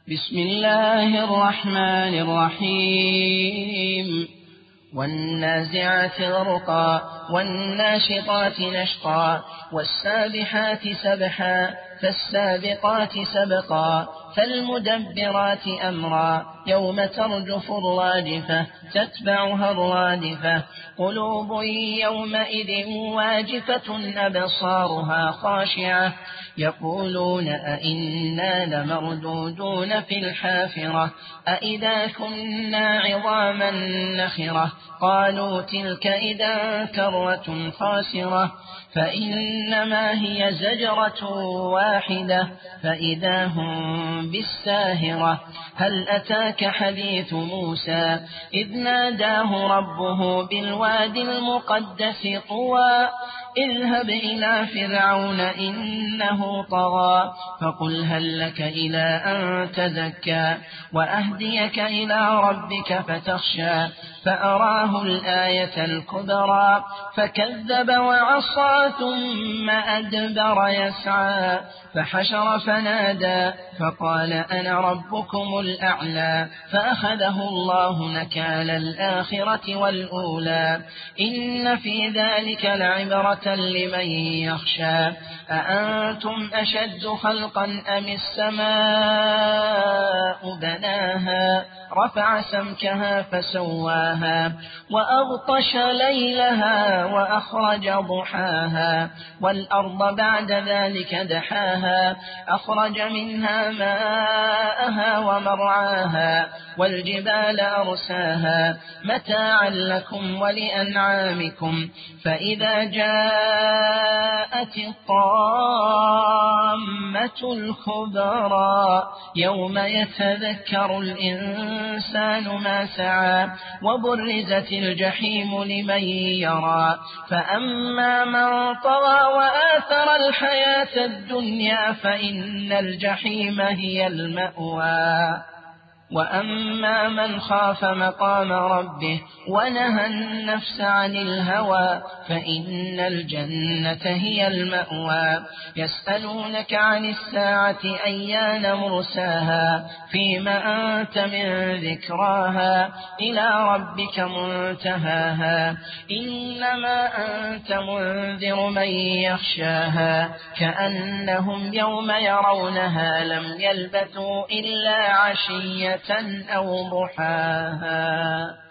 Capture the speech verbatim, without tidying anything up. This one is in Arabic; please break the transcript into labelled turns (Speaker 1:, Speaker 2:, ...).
Speaker 1: بسم الله الرحمن الرحيم والنازعات غرقا والناشطات نشطا والسابحات سبحا فالسابقات سبقا فالمدبرات أمرا يوم ترجف الراجفة تتبعها الرادفة قلوب يومئذ واجفة أبصارها خاشعة يقولون أئنا لمردودون في الحافرة أئذا كنا عظاما نخرة قالوا تلك إذا كرة خاسرة فإنما هي زجرة واحدة فإذا هم بالساهرة هل أتاك حديث موسى إذ ناداه ربه بالوادي المقدس طوى اذهب إلى فرعون إنه طغى فقل هل لك إلى أن تزكى وأهديك إلى ربك فتخشى فأراه الآية الكبرى فكذب وعصى ثم أدبر يسعى فحشر فنادى فقال أنا ربكم الأعلى فأخذه الله نكال الآخرة والأولى إن في ذلك لعبرة لمن يخشى أأنتم أشد خلقا أم السماء بناها رفع سمكها فسواها وأغطش ليلها وأخرج ضحاها والأرض بعد ذلك دحاها أخرج منها ماءها ومرعاها والجبال أرساها متاعا لكم ولأنعامكم فإذا جاءت الطامة الكبرى يوم يتذكر الإنسان ما سعى وبرزت الجحيم لمن يرى فأما من طغى وآثر الحياة الدنيا فإن الجحيم هي المأوى وأما من خاف مقام ربه ونهى النفس عن الهوى فإن الجنة هي المأوى يسألونك عن الساعة أيان مرساها فيما أنت من ذكراها إلى ربك منتهاها إنما أنت منذر من يخشاها كأنهم يوم يرونها لم يلبثوا إلا عشية أو ضحاها.